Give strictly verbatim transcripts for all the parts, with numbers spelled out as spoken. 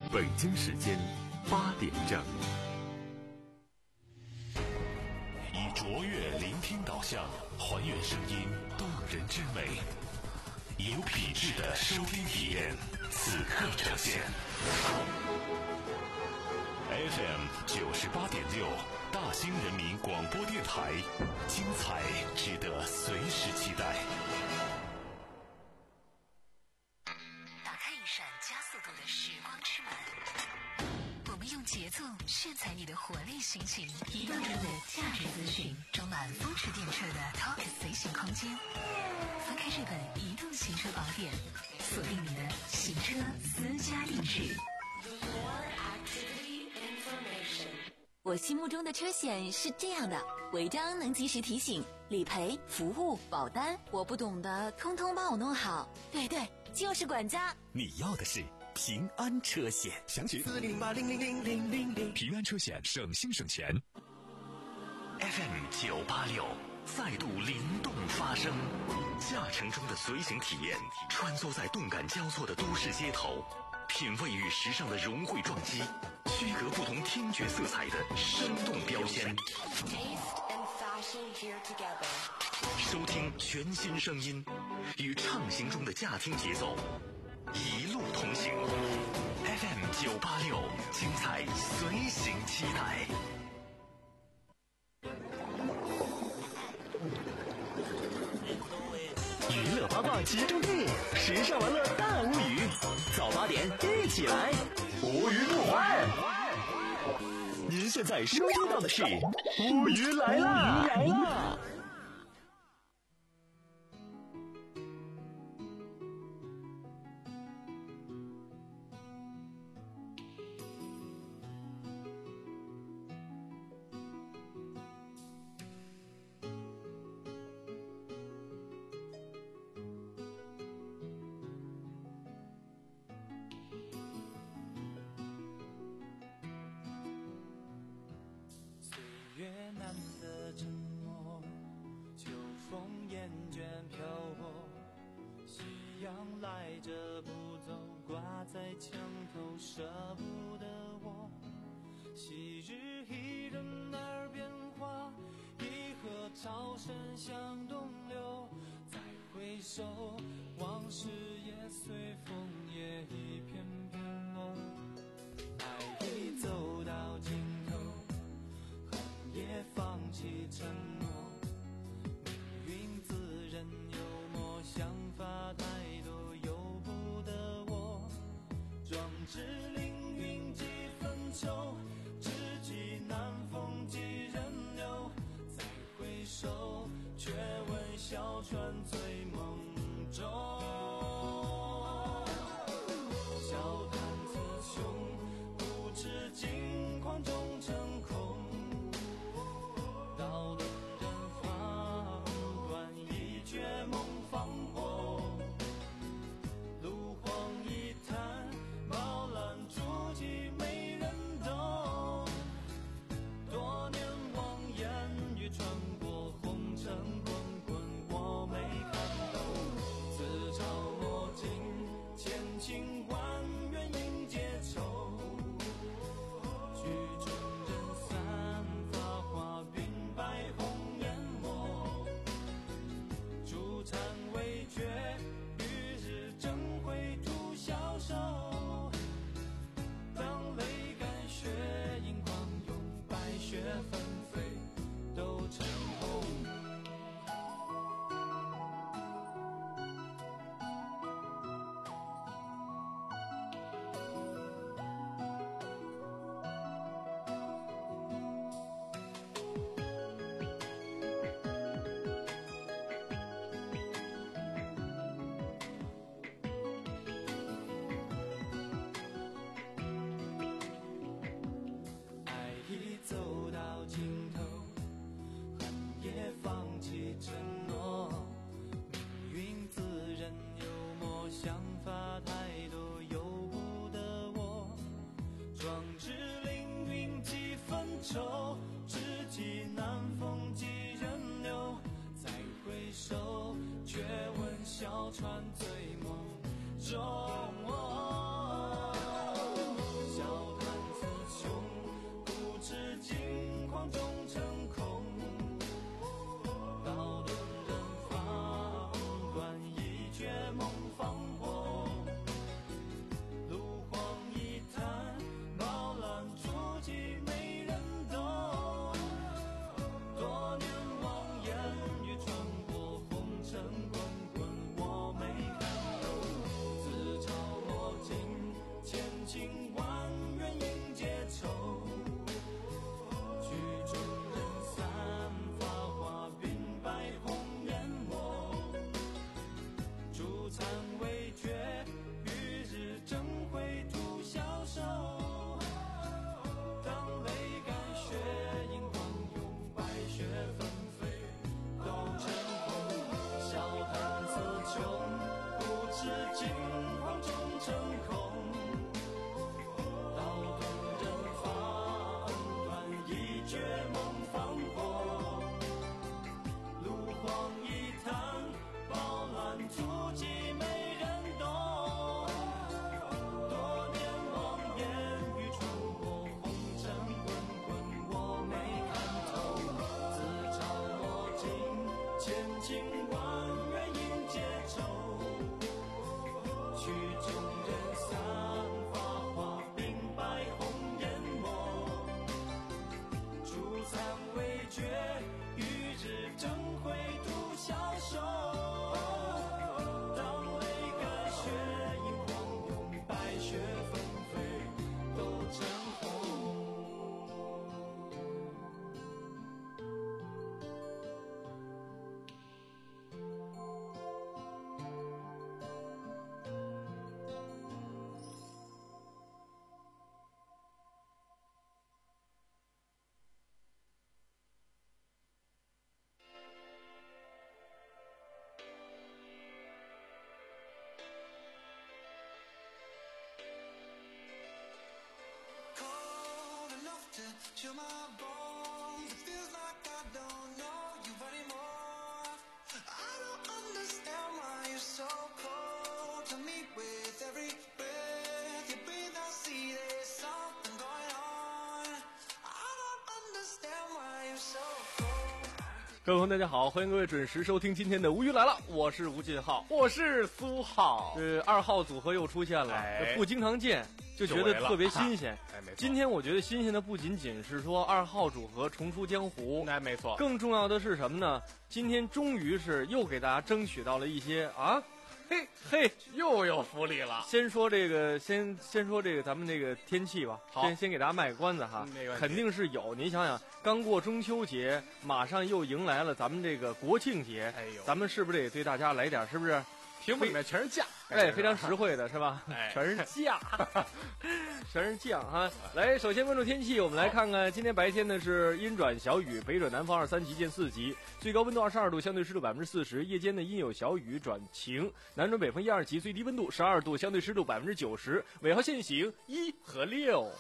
北京时间八点整。 以卓越聆听导向，还原声音动人之美，有品质的收听体验，此刻呈现。F M 九十八点六，大兴人民广播电台，精彩值得随时期待。 打开一扇加速度的时光之门，我们用节奏炫彩你的活力心情，移动中的价值资讯，装满风驰电掣的 Talk 随行空间。翻开这本移动行车宝典，锁定你的行车私家定制。 我心目中的车险是这样的：违章能及时提醒，理赔、服务、保单，我不懂的通通帮我弄好。对对，就是管家。 你要的是平安车险，详询四零八零零零零零零。 平安车险，省心省钱。 F M 九八六再度灵动发声，驾乘中的随行体验，穿梭在动感交错的都市街头，品味与时尚的融汇撞击，区隔不同听觉色彩的生动标签。收听全新声音，与畅行中的驾听节奏，一路同行。F M 九八六，精彩随行期待。娱乐八卦集中地，时尚玩乐大无语。早八点一起来，无语不欢。您现在收听到的是无语来啦！来啦！ 越难的沉默，秋风厌倦漂泊，夕阳来着不走，挂在墙头舍不得我。昔日一人耳边话，一河潮声向东流。再回首，往事也随风也一片片落。爱已走到尽头，也放弃承诺，命运自认幽默，想法太多由不得我。壮志凌云几分愁，知己难逢几人留。再回首，却闻小船醉梦中。笑谈雌雄，不知惊狂终成空。到路人方断，一绝梦放火。路荒一滩，饱览足迹没人懂。多年望眼欲穿过红尘滚滚，我没看懂。自嘲墨尽，千情万怨应结愁。曲终人散，发花云白红颜墨，朱残未绝，与日争辉徒消瘦。当泪干血盈眶涌，白雪纷飞都成红。爱已走到尽头，恨也放弃承诺。命运自认幽默，想法太多由不得我。壮志凌云几分愁，知己难逢几人留。再回首，却闻小船醉梦中。 情万缘应结愁。曲终人散，发花鬓白红颜墨。烛残未觉，与日争辉徒消瘦。当泪干血，映黄涌，白雪纷飞都成红。笑谈词穷，不知惊惶终成空。道动人发，恩断义绝梦放过。路荒一滩，饱览足迹没人懂。多年望眼欲穿过，红尘滚滚我没看透。自潮落尽，千情万缘应结愁。曲终人散，发花鬓白红颜墨。烛残未觉，与日争辉徒消瘦。当泪干血，映黄涌，白雪纷飞都成红。 Cold enough to chill my bones. It feels like I don't know you anymore. I don't understand why you're so cold to me. With every breath you breathe, I see there's something going on. I don't understand why you're so cold. 各位朋友，大家好，欢迎各位准时收听今天的无语来了，我是吴进浩， 我是苏浩。 这二号组合又出现了， 哎不经常见就觉得特别新鲜。 哎，没错。 今天我觉得新鲜的不仅仅是说二号组合重出江湖， 那没错， 更重要的是什么呢？今天终于是又给大家争取到了一些啊，嘿嘿， 又有福利了。 先说这个，先先说这个咱们这个天气吧。 好， 先先给大家卖个关子哈， 没问题， 肯定是有。您想想，刚过中秋节，马上又迎来了咱们这个国庆节， 哎呦， 咱们是不是得对大家来点，是不是？ 屏幕里面全是价， 哎，非常实惠的是吧？ 哎， 全是价，全是酱哈。来，首先关注天气，我们来看看今天白天呢是阴转小雨，北转南风二三级见四级，最高温度二十二度，相对湿度百分之四十。夜间呢阴有小雨转晴，南转北风一二级，最低温度十二度，相对湿度百分之九十。尾号限行一和六。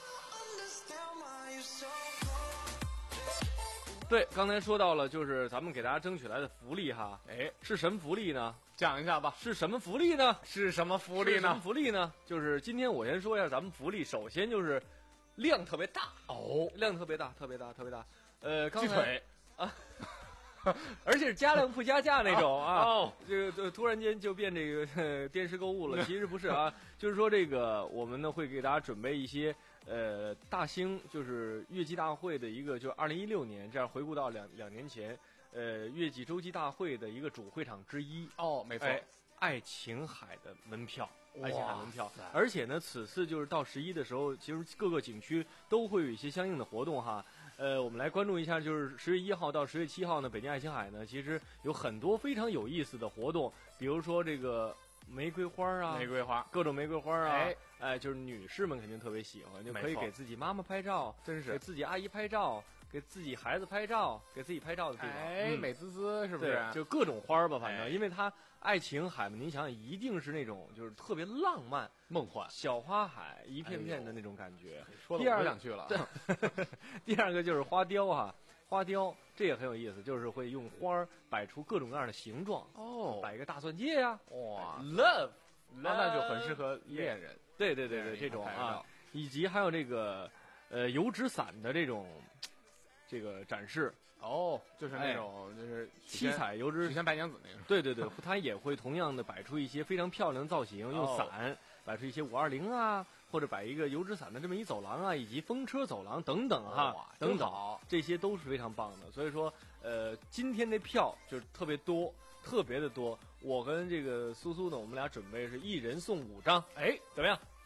对，刚才说到了，就是咱们给大家争取来的福利哈， 哎， 是什么福利呢？ 讲一下吧。 是什么福利呢？ 是什么福利呢？ 是什么福利呢？就是今天我先说一下咱们福利，首先就是量特别大哦， 量特别大，特别大，特别大。呃，刚鸡腿啊，而且是加量不加价那种啊。 哦， 这个突然间就变这个呵电视购物了，其实不是啊，就是说这个我们呢会给大家准备一些。呃，大兴就是月季大会的一个，就是二零一六年，这样回顾到两两年前，呃，月季洲际大会的一个主会场之一。 哦，没错， 哎、爱琴海的门票，爱琴海门票。而且呢，此次就是到十一的时候，其实各个景区都会有一些相应的活动哈。呃，我们来关注一下，就是十月一号到十月七号呢，北京爱琴海呢，其实有很多非常有意思的活动，比如说这个。玫瑰花啊， 玫瑰花， 各种玫瑰花啊， 哎， 哎，就是女士们肯定特别喜欢，就可以给自己妈妈拍照， 真是给自己阿姨拍照，给自己孩子拍照，给自己拍照的地方， 哎， 嗯、 美滋滋是不是？ 就各种花吧，反正、 哎、 因为它爱琴海嘛，您想想，一定是那种就是特别浪漫、 梦幻、 小花海一片片的那种感觉。 哎、说了我都想去了。 第二个就是花雕哈、啊。花雕这也很有意思，就是会用花摆出各种各样的形状哦， 摆一个大钻戒呀、 啊，哇 ，love， 那那就很适合恋人。 对对对对，这种啊，以及还有这个呃油纸伞的这种这个展示哦，就是那种、哎、就是七彩油纸许仙白娘子那个。 对对对，它也会同样的摆出一些非常漂亮的造型，用伞、哦、摆出一些五二零啊。或者摆一个油纸伞的这么一走廊啊，以及风车走廊等等哈， 哦、 等等，这些都是非常棒的。所以说，呃，今天的票就是特别多，特别的多。我跟这个苏苏呢，我们俩准备是一人送五张，哎，怎么样？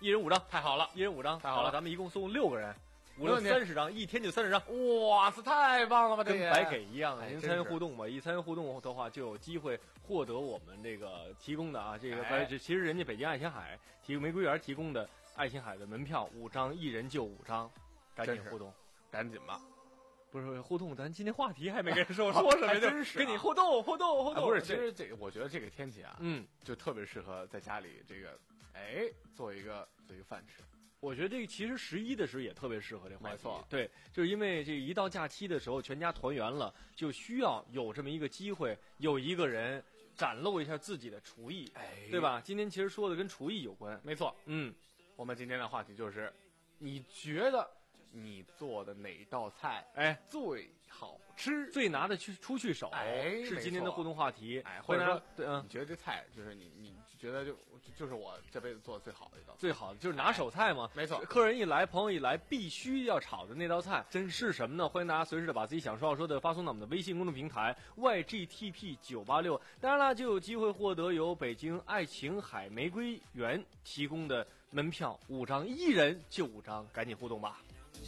一人五张， 太好了， 一人五张， 太好了咱们一共送六个人，五六没问题三十张，一天就三十张。 哇塞，太棒了吧！这也跟白给一样，您参与哎真是互动吧，一参与互动的话，就有机会获得我们这个提供的啊，这个哎这其实人家北京爱琴海提玫瑰园提供的爱琴海的门票五张，一人就五张，赶紧真是互动。 赶紧吧。 不是互动，咱今天话题还没跟说说什么， 还真是啊跟你互动互动互动。 啊不是，其对实这个我觉得这个天气啊， 嗯， 就特别适合在家里这个，哎，做一个做一个饭吃。 我觉得这个其实十一的时候也特别适合这话题。 没错对，就是因为这一到假期的时候，全家团圆了，就需要有这么一个机会，有一个人展露一下自己的厨艺， 哎对吧？今天其实说的跟厨艺有关。 没错， 嗯， 我们今天的话题就是，你觉得你做的哪道菜哎最好吃？ 最拿得去出去手， 哎是今天的互动话题。 哎，或者会拿说， 对，嗯你，觉得这菜就是你你觉得就就就是我这辈子做的最好的一道菜？ 最好的就是拿手菜嘛。 没错客人一来，朋友一来，必须要炒的那道菜，真是什么呢？欢迎大家随时的把自己想说要说的发送到我们的微信公众平台 Y G T P 九八六，当然了，就有机会获得由北京爱琴海玫瑰园提供的门票五张，一人就五张，赶紧互动吧。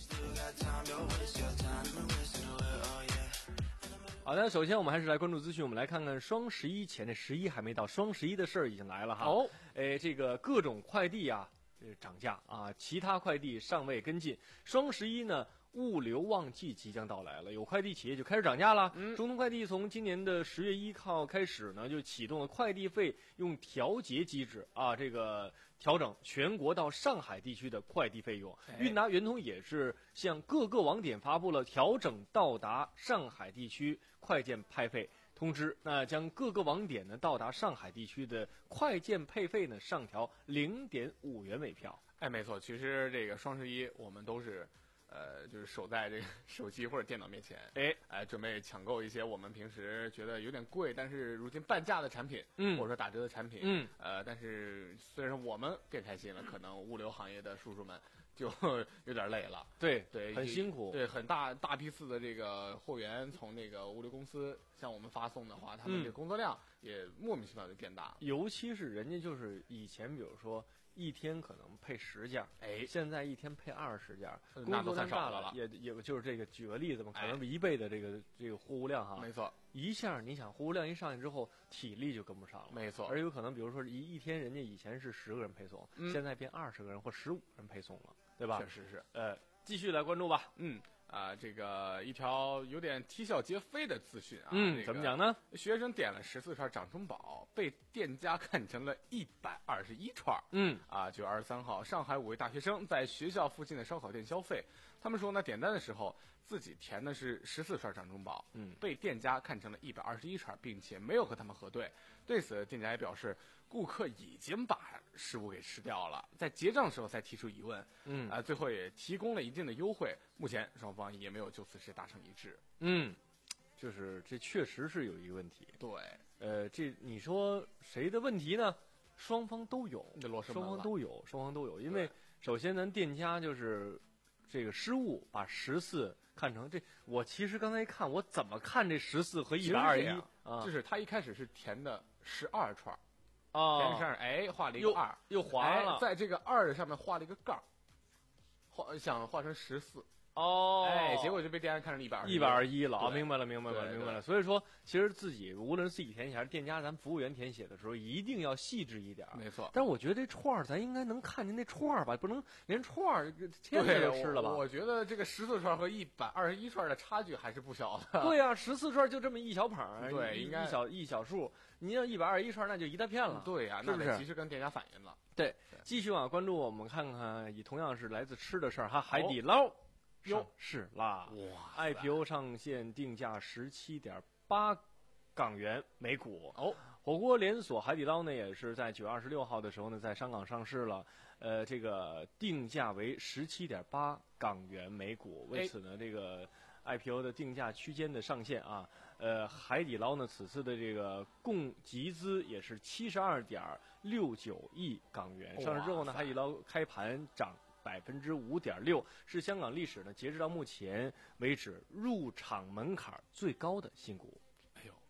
好的，首先我们还是来关注资讯，我们来看看双十一前，这十一还没到，双十一的事儿已经来了哈。 哦， 哎，这个各种快递啊，呃，涨价啊，其他快递尚未跟进。双十一呢，物流旺季即将到来了，有快递企业就开始涨价了。 嗯中通快递从今年的十月一号开始呢，就启动了快递费用调节机制啊，这个调整全国到上海地区的快递费用。 哎韵达、圆通也是向各个网点发布了调整到达上海地区快件派费通知，那将各个网点呢到达上海地区的快件配费呢上调零点五元每票。 哎，没错，其实这个双十一我们都是。呃，就是守在这个手机或者电脑面前， 哎哎，准备抢购一些我们平时觉得有点贵，但是如今半价的产品， 嗯或者说打折的产品， 嗯， 呃，但是虽然我们更开心了，可能物流行业的叔叔们就有点累了， 对对， 很辛苦。 对，很大大批次的这个货源从那个物流公司向我们发送的话，他们嗯这个工作量也莫名其妙就变大了。 尤其是人家就是以前，比如说一天可能配十件， 哎， 现在一天配二十件，工那都作量大算少的了也也就是这个，举个例子嘛，可哎能一倍的这个这个货物量哈， 没错， 一下你想货物量一上去之后，体力就跟不上了， 没错， 而有可能比如说一一天人家以前是十个人配送， 嗯现在变二十个人或十五人配送了，对吧？ 确实是。 呃，继续来关注吧。 嗯啊、这个一条有点啼笑皆非的资讯啊， 嗯， 这个怎么讲呢？ 学生点了十四串掌中宝，被店家看成了一百二十一串。 嗯啊，九月二十三号，上海五位大学生在学校附近的烧烤店消费，他们说呢，点单的时候自己填的是十四串掌中宝， 嗯， 被店家看成了一百二十一串，并且没有和他们核对。对此，店家也表示，顾客已经把食物给吃掉了，在结账的时候才提出疑问。 嗯啊、最后也提供了一定的优惠。目前双方也没有就此事达成一致。 嗯，就是这确实是有一个问题。 对， 呃，这你说谁的问题呢？双方都有， 这罗生双门了方都有，双方都有。因为对首先咱店家就是这个失误，把十四看成这。我其实刚才一看，我怎么看这十四和一百二十一啊？ 就是他一开始是填的十二串， 啊， 填上哎画了一个又二， 又划了哎，在这个二的上面画了一个杠，画想画成十四。 哦， 哎，结果就被店家看成一百二， 一百二十一了啊！ 对明白了，明白了， 对明白了。 对所以说，其实自己无论是自己填写还是店家，咱服务员填写的时候，一定要细致一点。 没错。 但是我觉得这串儿，咱应该能看见那串儿吧，不能连串儿天对， 都吃了吧？ 我我觉得这个十四串和一百二十一串的差距还是不小的。 对呀、啊，十四串就这么一小捧， 对， 一应该一小一小数。你要一百二十一串，那就一大片了。 对呀、啊， 是不是那得及时跟店家反映了。 对， 对继续啊，关注我们看看，也同样是来自吃的事儿哈，海底捞。 哟上市啦！ 哇 I P O 上线，定价十七点八港元每股。 哦， 火锅连锁海底捞呢，也是在九月二十六号的时候呢，在香港上市了。呃，这个定价为十七点八港元每股。为此呢，这个 I P O 的定价区间的上限啊，呃，海底捞呢此次的这个共集资也是七十二点六九亿港元。上市之后呢，海底捞开盘涨百分之五点六，是香港历史呢截止到目前为止入场门槛最高的新股。 哎呦，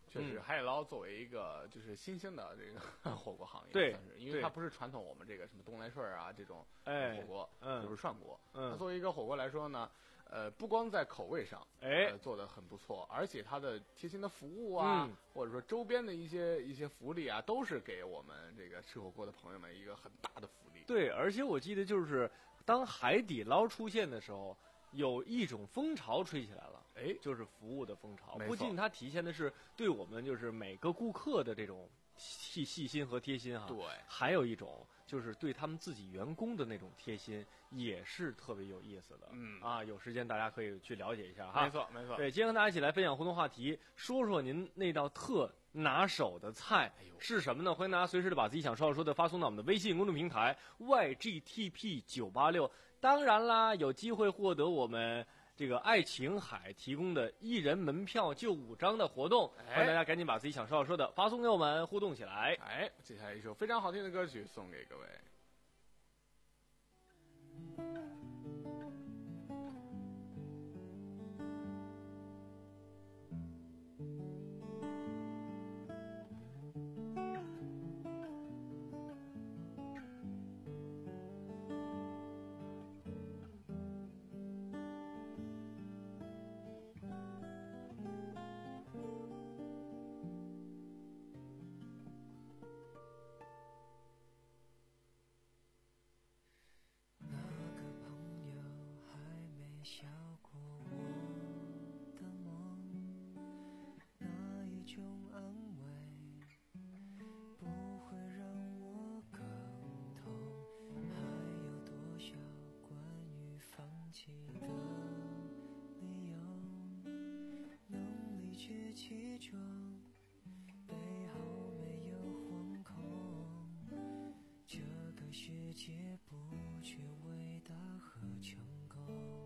确实， 嗯海底捞作为一个就是新兴的这个火锅行业， 对算是因为对它不是传统我们这个什么东来顺啊这种哎火锅， 嗯就是涮锅。 嗯它作为一个火锅来说呢，呃，不光在口味上， 哎呃，做的很不错，而且它的贴心的服务啊， 嗯或者说周边的一些一些福利啊，都是给我们这个吃火锅的朋友们一个很大的福利。 对，而且我记得就是当海底捞出现的时候，有一种风潮吹起来了， 哎， 就是服务的风潮。 没错不仅它体现的是对我们就是每个顾客的这种细细心和贴心哈， 对， 还有一种就是对他们自己员工的那种贴心，也是特别有意思的。 嗯啊，有时间大家可以去了解一下哈。 没错没错。 对，今天跟大家一起来分享互动话题，说说您那道特拿手的菜是什么呢？欢迎大家随时的把自己想说的说的发送到我们的微信公众平台 Y G T P 九八六。当然啦，有机会获得我们这个爱琴海提供的一人门票就五张的活动， 哎欢迎大家赶紧把自己想说的说的发送给我们，互动起来。 哎，接下来一首非常好听的歌曲送给各位。 那个朋友还没笑过我的梦，那一种安慰不会让我更痛，还有多少关于放弃的理由，能理解其中背后没有惶恐，这个世界不缺伟大和成功，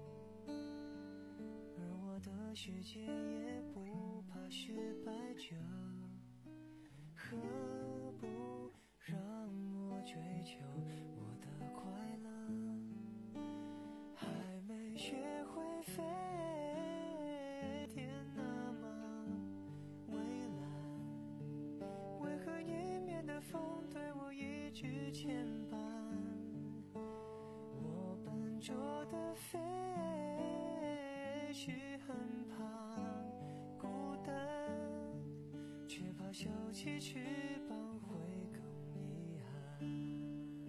而我的世界也不怕失败者，何不让我追求我的快乐？还没学会飞，天那么蔚蓝，为何迎面的风对我一直牵绊？我笨拙的飞，是很怕孤单，却怕收起翅膀会更遗憾。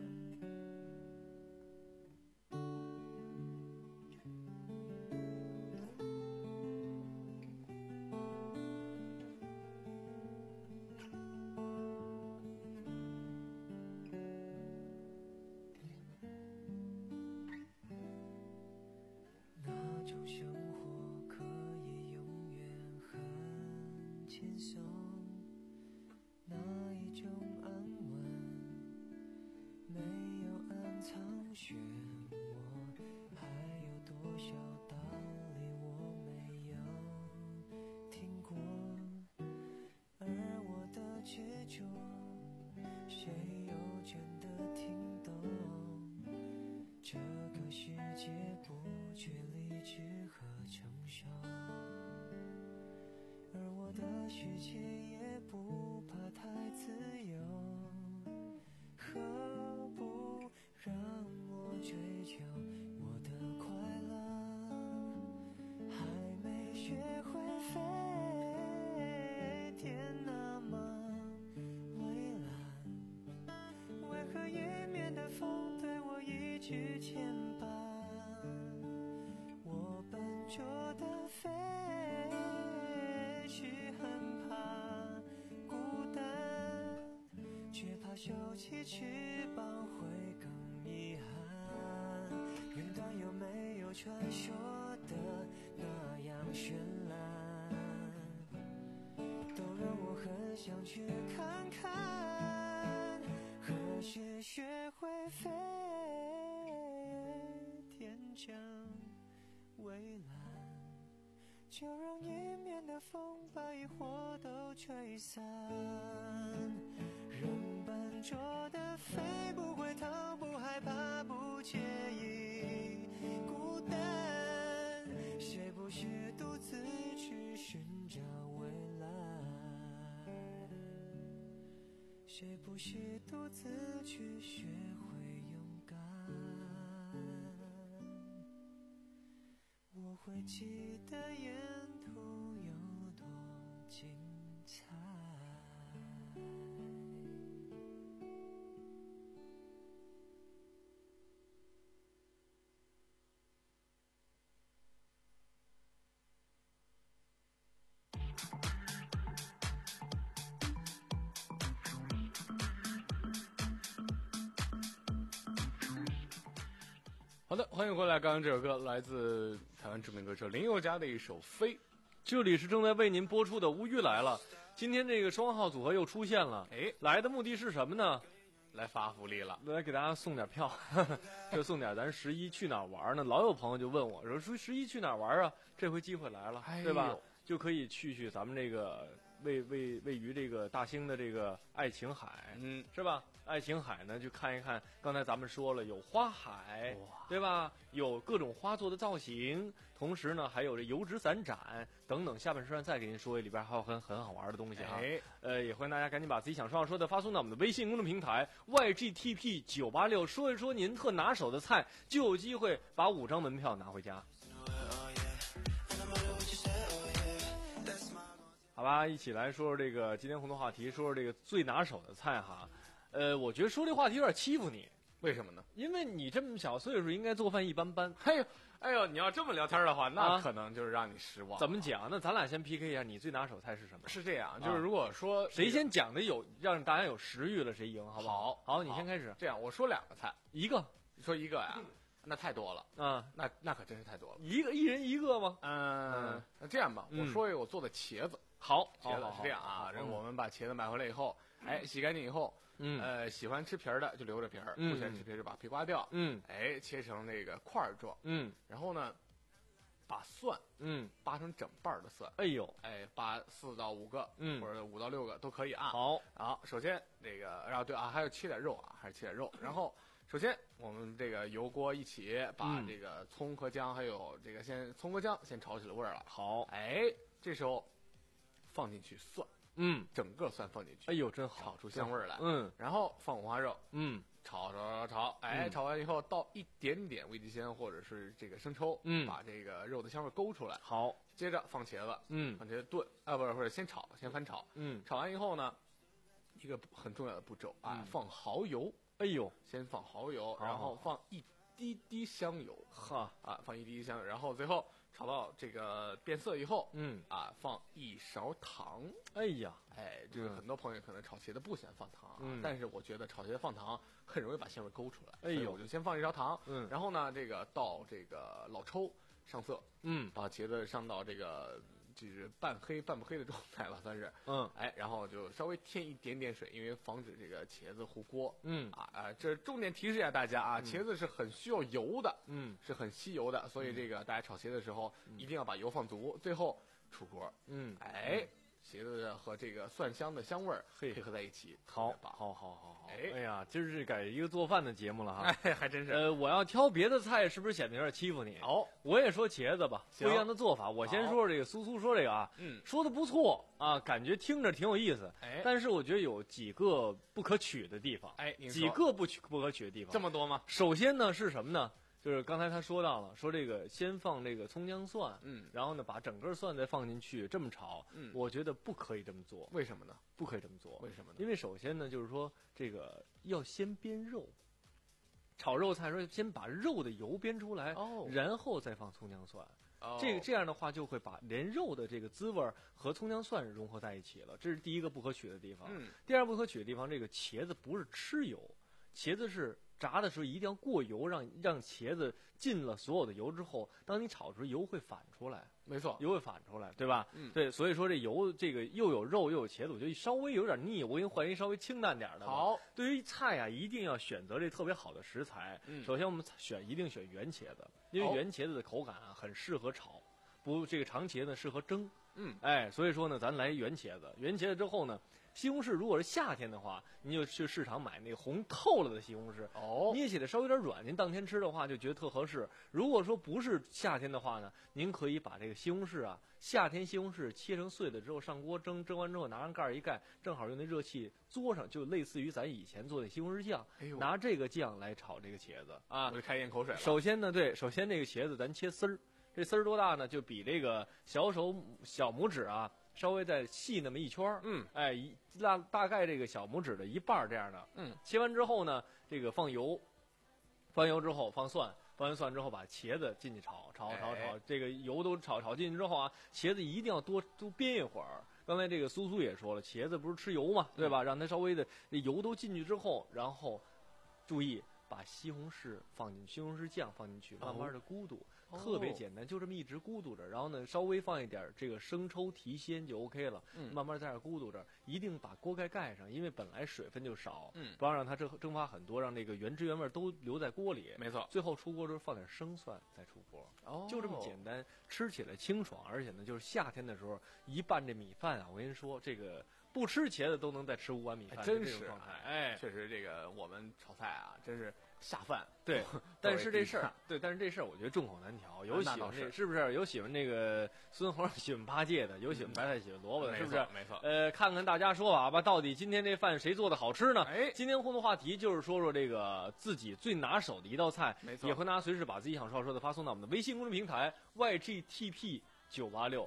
那种生活可以永远很轻松，那一种安稳没有暗藏漩涡，还有多少道理我没有听过，而我的执着谁又真的听懂？这个世界不缺理智和成熟，而我的世界也不怕太自由，何不让我追求我的快乐？还没学会飞，天那么蔚蓝，为何迎面的风对我一直牵绊？我笨拙的飞，是很怕孤单，却怕收起翅膀会更遗憾。云端有没有传说的那样绚烂？都让我很想去看看。何时学会飞，天将蔚蓝，就让迎面的风把疑惑都吹散。人笨拙的飞，不会逃，不害怕，不介意孤单，谁不是独自去寻找未来？ 谁不需独自去学会勇敢？我会记得沿途有多精彩。 好的，欢迎回来。刚刚这首歌来自台湾著名歌手林宥嘉的一首《飞》。 这里是正在为您播出的《乌鱼来了》。今天这个双号组合又出现了， 哎， 来的目的是什么呢？ 来发福利了， 来给大家送点票，就送点咱十一去哪儿玩呢？老有朋友就问我说：“说十一去哪儿玩啊？”这回机会来了， 哎、 对吧？就可以去去咱们这个位位位于这个大兴的这个爱琴海， 嗯， 是吧？爱琴海呢，就看一看。刚才咱们说了，有花海，对吧？有各种花做的造型，同时呢，还有这油纸伞展等等。下半时段再给您说，里边还有很很好玩的东西啊。 哎， 呃，也欢迎大家赶紧把自己想说要说的发送到我们的微信公众平台 Y G T P 九八六，说一说您特拿手的菜，就有机会把五张门票拿回家。好吧，一起来说说这个今天互动话题，说说这个最拿手的菜哈。呃，我觉得说这话题有点欺负你， 为什么呢？ 因为你这么小岁数，应该做饭一般般。 哎呦，哎呦，你要这么聊天的话，那可能就是让你失望。 怎么讲？那咱俩先 P K 一下，你最拿手菜是什么？ 是这样，就是如果说、 啊、谁先讲的有让大家有食欲了，谁赢，好不好？ 好， 好，你先开始。 这样，我说两个菜， 一个， 你说一个呀？那太多了啊， 那那可真是太多了。 一个一人一个吗？ 嗯， 嗯那这样吧， 嗯、 我说一个我做的茄子。 好， 茄子是这样啊，然后我们把茄子买回来以后，哎，洗干净以后， 嗯， 呃，喜欢吃皮儿的就留着皮儿， 嗯、 不喜欢吃皮儿就把皮刮掉， 嗯， 哎，切成那个块儿状， 嗯， 然后呢，把蒜， 嗯， 扒成整瓣儿的蒜， 哎呦， 哎，扒四到五个， 嗯， 或者五到六个都可以啊。 好， 好，首先这个，然后对啊，还要切点肉啊，还是切点肉，然后。首先，我们这个油锅一起把这个葱和姜，还有这个先葱和姜先炒起了味儿了。 好， 哎，这时候放进去蒜， 嗯， 整个蒜放进去， 哎呦，真好， 炒出香味儿来。 嗯， 然后放五花肉， 嗯， 炒炒炒炒，哎，炒完以后倒一点点味极鲜或者是这个生抽， 嗯， 把这个肉的香味勾出来。 好， 接着放茄子， 嗯， 放茄子炖啊，不是，或者先炒，先翻炒， 嗯， 炒完以后呢，一个很重要的步骤啊， 嗯、 放蚝油。 哎呦， 先放蚝油，然后放一滴滴香油， 哈啊，放一滴滴香油，然后最后炒到这个变色以后， 嗯， 啊，放一勺糖。 哎呀， 哎，这个很多朋友可能炒茄子不喜欢放糖， 嗯， 但是我觉得炒茄子放糖很容易把香味勾出来。 哎呦， 我就先放一勺糖， 嗯， 然后呢，这个倒这个老抽上色， 嗯， 把茄子上到这个。就是半黑半不黑的状态吧，算是， 嗯， 哎，然后就稍微添一点点水，因为防止这个茄子糊锅， 嗯， 啊啊，这重点提示一下大家啊， 嗯、 茄子是很需要油的， 嗯， 是很吸油的，所以这个大家炒茄子的时候、嗯、一定要把油放足，最后出锅， 嗯， 哎，茄子和这个蒜香的香味儿配合在一起， 好，好，好，好，好， 哎， 哎呀，今儿是改一个做饭的节目了哈， 哎，还真是， 呃，我要挑别的菜，是不是显得有点欺负你？ 哦， 我也说茄子吧，不一样的做法。我先说说这个苏苏说这个啊， 嗯， 说的不错啊，感觉听着挺有意思， 哎， 但是我觉得有几个不可取的地方， 哎， 几个不取不可取的地方， 这么多吗？ 首先呢是什么呢？就是刚才他说到了，说这个先放这个葱姜蒜， 嗯， 然后呢把整个蒜再放进去，这么炒， 嗯， 我觉得不可以这么做。 为什么呢？ 不可以这么做。 为什么呢？ 因为首先呢，就是说这个要先煸肉，炒肉菜说先把肉的油煸出来， 哦， 然后再放葱姜蒜。 哦， 这个这样的话就会把连肉的这个滋味和葱姜蒜融合在一起了，这是第一个不可取的地方。 嗯， 第二不可取的地方，这个茄子不是吃油，茄子是。炸的时候一定要过油，让让茄子进了所有的油之后，当你炒出油会反出来， 没错， 油会反出来，对吧？ 嗯， 对，所以说这油这个又有肉又有茄子，我觉得稍微有点腻，我给你换一稍微清淡点的。 好， 对于菜啊，一定要选择这特别好的食材。 嗯， 首先我们选一定选圆茄子，因为圆茄子的口感啊很适合炒，不这个长茄子适合蒸。 嗯， 哎，所以说呢，咱来圆茄子。圆茄子之后呢，西红柿如果是夏天的话，您就去市场买那个红透了的西红柿， 哦， 捏起来稍微有点软，您当天吃的话就觉得特合适。如果说不是夏天的话呢，您可以把这个西红柿啊，夏天西红柿切成碎了之后上锅蒸，蒸完之后拿上盖儿一盖，正好用那热气嘬上，就类似于咱以前做的西红柿酱， 哎呦， 拿这个酱来炒这个茄子啊， 我就开咽口水了。 首先呢，对，首先这个茄子咱切丝儿，这丝儿多大呢？就比这个小手小拇指啊稍微再细那么一圈儿， 嗯， 哎，一大大概这个小拇指的一半儿这样的， 嗯， 切完之后呢，这个放油，放油之后放蒜，放完蒜之后把茄子进去炒，炒炒炒， 哎、 这个油都炒炒进去之后啊，茄子一定要多多煸一会儿。刚才这个苏苏也说了，茄子不是吃油嘛，对吧？让它稍微的这油都进去之后，然后注意把西红柿放进去，西红柿酱放进去，慢慢的咕嘟。 哦、 特别简单，就这么一直咕嘟着，然后呢，稍微放一点这个生抽提鲜就 OK 了。 嗯， 慢慢在这咕嘟着，一定把锅盖盖上，因为本来水分就少， 嗯， 不要让它蒸蒸发很多，让这个原汁原味都留在锅里。 没错， 最后出锅之后放点生蒜再出锅， 哦， 就这么简单，吃起来清爽，而且呢，就是夏天的时候一拌这米饭啊，我跟您说，这个不吃茄子都能再吃五碗米饭， 真是状态。哎， 确实这个我们炒菜啊，真是下饭。 对，但是这事儿，对，但是这事儿我觉得众口难调，有喜欢这是不是？有喜欢这个孙红喜欢八戒的，有喜欢白菜喜欢萝卜的，是不是？ 没错。 呃，看看大家说法吧，到底今天这饭谁做的好吃呢？ 哎， 今天互动话题就是说说这个自己最拿手的一道菜， 没错， 也会大家随时把自己想说说的发送到我们的微信公众平台 Y G T P 九八六。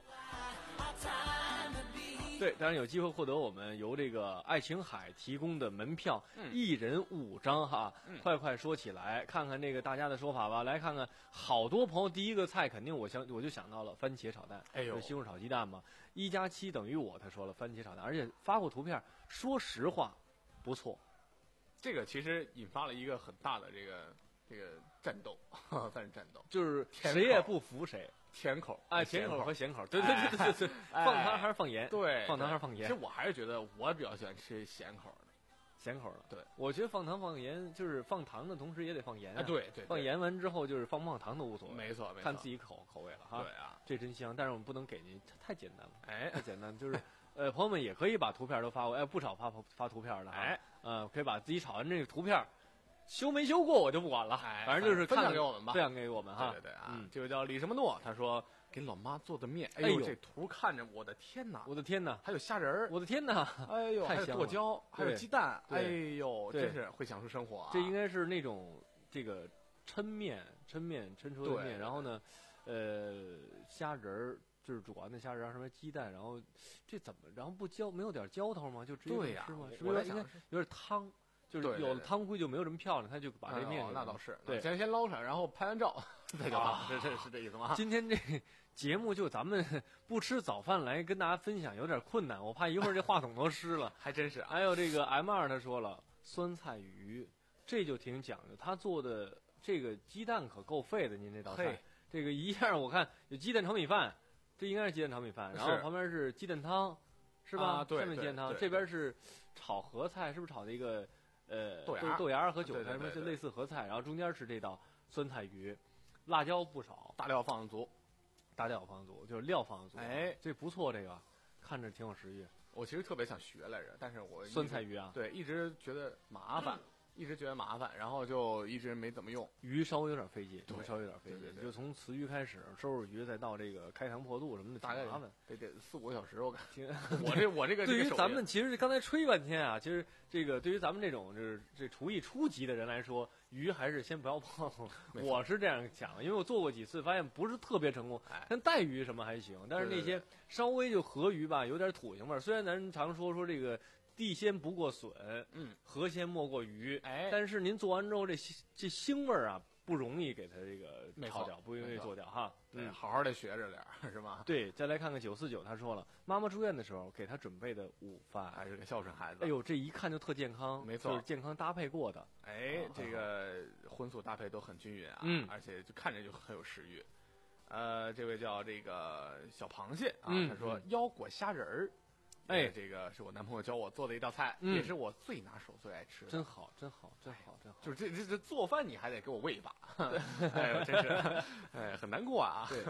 对，当然有机会获得我们由这个爱琴海提供的门票， 嗯、 一人五张哈、 嗯。 快快说起来，看看这个大家的说法吧。来看看，好多朋友第一个菜肯定我想我就想到了番茄炒蛋， 哎呦， 西红柿炒鸡蛋嘛。一加七等于我，他说了番茄炒蛋，而且发过图片，说实话，不错。 这个其实引发了一个很大的这个这个战斗，算是战斗， 就是谁也不服谁。 甜口哎，甜口和咸口，对对对对对对， 哎、 放糖还是放盐？ 对， 放糖还是放盐？ 其实我还是觉得我比较喜欢吃咸口的， 咸口的。 对， 我觉得放糖放盐就是放糖的同时也得放盐、啊。 哎，对 对, 对， 放盐完之后就是放不放糖都无所谓， 没错没错， 看自己口口味了哈。 对啊， 这真香，但是我们不能给您太简单了， 哎， 太简单就是。呃，朋友们也可以把图片都发过，哎，不少发发图片的哈， 哎， 呃，可以把自己炒完这个图片。修没修过我就不管了， 哎、 反正就是分享给我们吧， 分享给我们哈。 对对对啊， 嗯， 这位叫李什么诺，他说给老妈做的面，哎呦，这图看着我的天哪， 我的天哪， 还有虾仁儿， 我的天哪， 哎呦，还有剁椒，还有鸡蛋，哎呦，真是会享受生活啊。 这应该是那种这个抻面，抻面抻出的面，然后呢，呃，虾仁儿。就是煮完的虾仁，什么鸡蛋，然后这怎么，然后不浇，没有点浇头吗？就直接吃吗？是不是应该有点汤？就是有了汤估计就没有这么漂亮，他就把这面、 哦、那倒是， 对， 先先捞上，然后拍完照再就啊， 是是是这意思吗？ 今天这节目就咱们不吃早饭来跟大家分享有点困难，我怕一会儿这话筒都湿了。 还真是、啊。 还有这个 M 二他说了酸菜鱼，这就挺讲究，他做的这个鸡蛋可够费的，您这道菜，这个一样我看有鸡蛋炒米饭。这应该是鸡蛋炒米饭，然后旁边是鸡蛋汤，是吧？ 啊、对， 上面鸡蛋汤，这边是炒合菜，是不是炒的一个呃豆芽豆芽和韭菜， 什么就类似合菜，然后中间是这道酸菜鱼，辣椒不少， 大料放的足， 大料放的足，就是料放的足。 哎， 这不错，这个看着挺有食欲。 我其实特别想学来着，但是我酸菜鱼啊， 对，一直觉得麻烦。嗯一直觉得麻烦，然后就一直没怎么用。 鱼稍微有点费劲， 对， 稍微有点费劲。 对对对就从雌鱼开始，收拾鱼，再到这个开膛破肚什么的， 大概麻烦， 得得四五个小时。我感觉我这我这个对于咱们其实刚才吹半天啊，其实这个对于咱们这种就是这厨艺初级的人来说，鱼还是先不要碰。我是这样想的，因为我做过几次，发现不是特别成功。 哎， 但带鱼什么还行，但是那些稍微就河鱼吧，有点土腥味儿。虽然咱常说说这个。地鲜不过笋， 嗯， 河鲜莫过鱼， 哎， 但是您做完之后，这这腥味儿啊，不容易给它这个炒掉，不容易做掉哈。 对，好好的学着点儿，是吧？ 对，再来看看九四九，他说了，妈妈住院的时候给他准备的午饭， 还是个孝顺孩子。 哎呦，这一看就特健康， 没错， 就是健康搭配过的。 哎，这个荤素搭配都很均匀啊， 嗯， 而且就看着就很有食欲。呃，这位叫这个小螃蟹啊， 嗯、 他说腰果虾仁儿。哎，这个是我男朋友教我做的一道菜， 嗯、 也是我最拿手、最爱吃的。 真好，真好，真好，真好。 就是这这这做饭你还得给我喂一把，哎呦，真是，哎，很难过啊。 对，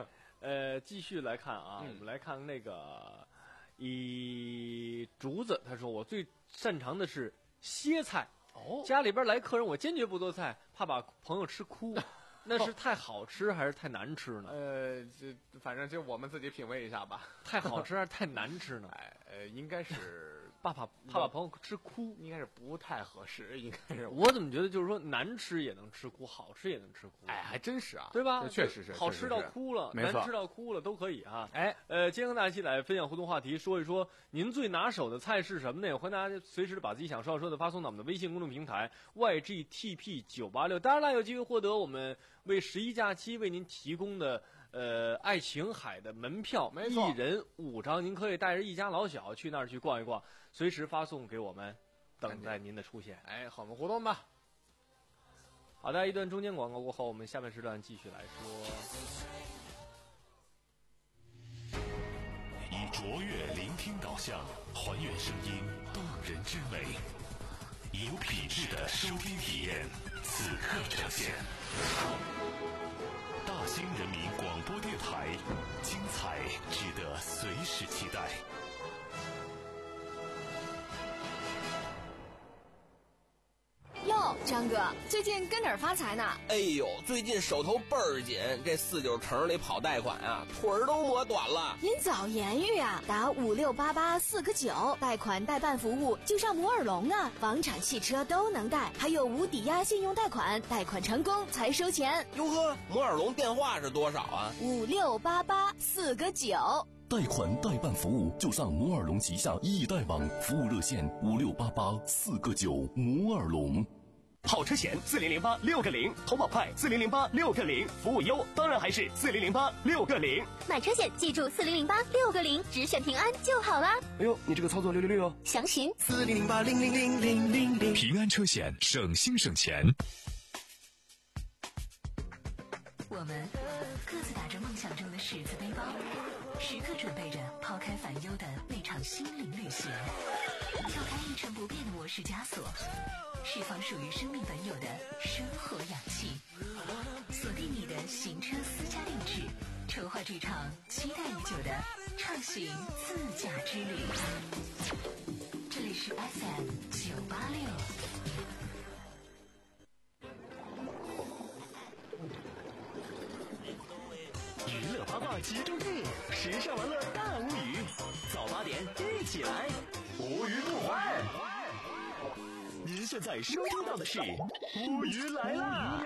呃，继续来看啊， 嗯、 我们来看那个以竹子，他说我最擅长的是歇菜。 哦， 家里边来客人，我坚决不做菜，怕把朋友吃哭。那是太好吃还是太难吃呢？ 呃，这反正就我们自己品味一下吧。 太好吃还是太难吃呢？ 哎，呃，应该是怕怕怕把朋友吃哭， 应该是不太合适，应该是。 我怎么觉得就是说难吃也能吃哭，好吃也能吃哭？ 哎，还真是啊， 对吧？ 确实是， 好吃到哭了，难吃到哭了都可以啊。 哎， 呃，今天和大家一起来分享互动话题，说一说您最拿手的菜是什么呢？欢迎大家随时把自己想说要说的发送到我们的微信公众平台 Y G T P 九八六。当然了，有机会获得我们为十一假期为您提供的呃爱琴海的门票，一人五张，您可以带着一家老小去那儿去逛一逛，随时发送给我们，等待您的出现。 哎，和我们互动吧。 好的，一段中间广告过后，我们下半时段继续来说。 以卓越聆听导向，还原声音动人之美，有品质的收听体验，此刻呈现。大兴人民广播电台，精彩值得随时期待。 哟，张哥，最近跟哪儿发财呢？ 哎呦，最近手头倍儿紧，这四九城里跑贷款啊，腿儿都磨短了。 您早言语啊，打五六八八四个九，贷款代办服务就上摩尔龙啊，房产、汽车都能贷，还有无抵押信用贷款，贷款成功才收钱。 哟呵，摩尔龙电话是多少啊？ 五六八八四个九。 贷款代办服务就上摩尔龙旗下易贷网，服务热线五六八八四个九。摩尔龙。 好车险四零零八六个零，投保快四零零八六个零，服务优当然还是四零零八六个零。 买车险记住四零零八六个零，只选平安就好了。 哎呦，你这个操作六六六哦！ 详询四零零八零零零零零零。 平安车险，省心省钱。 我们各自打着梦想中的十字背包，时刻准备着抛开烦忧的那场心灵旅行，跳开一成不变的模式枷锁，释放属于生命本有的生活氧气，锁定你的行车私家定制，筹划这场期待已久的畅行自驾之旅。这里是 F M 九八六。 娱乐八卦集中地，时尚玩乐大无语，早八点一起来，无语不欢。您现在收听到的是无语来啦！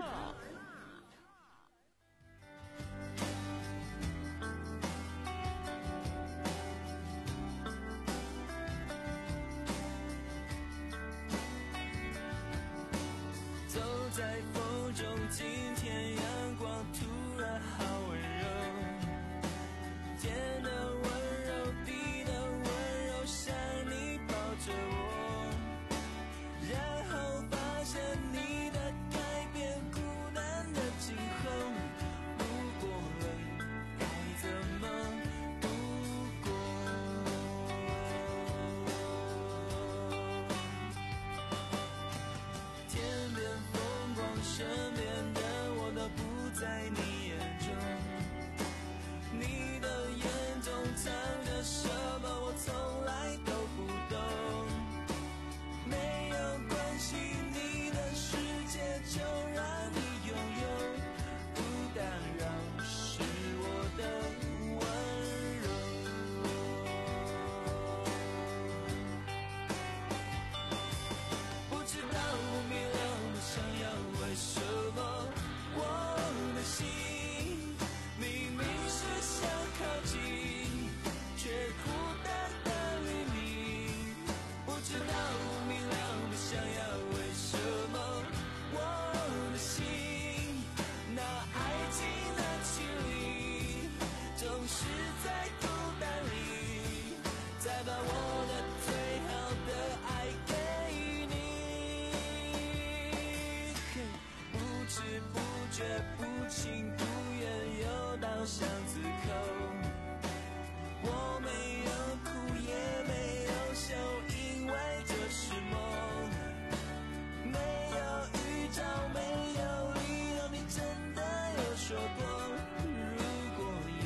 走在风中，今天阳光突然好温柔，天的温柔，地的温柔，像你抱着我，然后发现你的改变，孤单的今后，路过了该怎么度过？天边风光，身边的我都不在你眼中，你的眼中藏着什么，我从来都不懂。没有关系，你的世界就让你拥有，不打扰是我的温柔。不知道不明了，不想要为什么，我的心明明是想靠近，却孤单的黎明。不知道不明了，不想要为什么，我的心那爱情的距离，总是在孤单里，再把我的最好的爱给你。不知不觉，不情不愿，又到巷子口，我没有哭也没有笑，因为这是梦，没有预兆，没有理由，你真的有说过，如果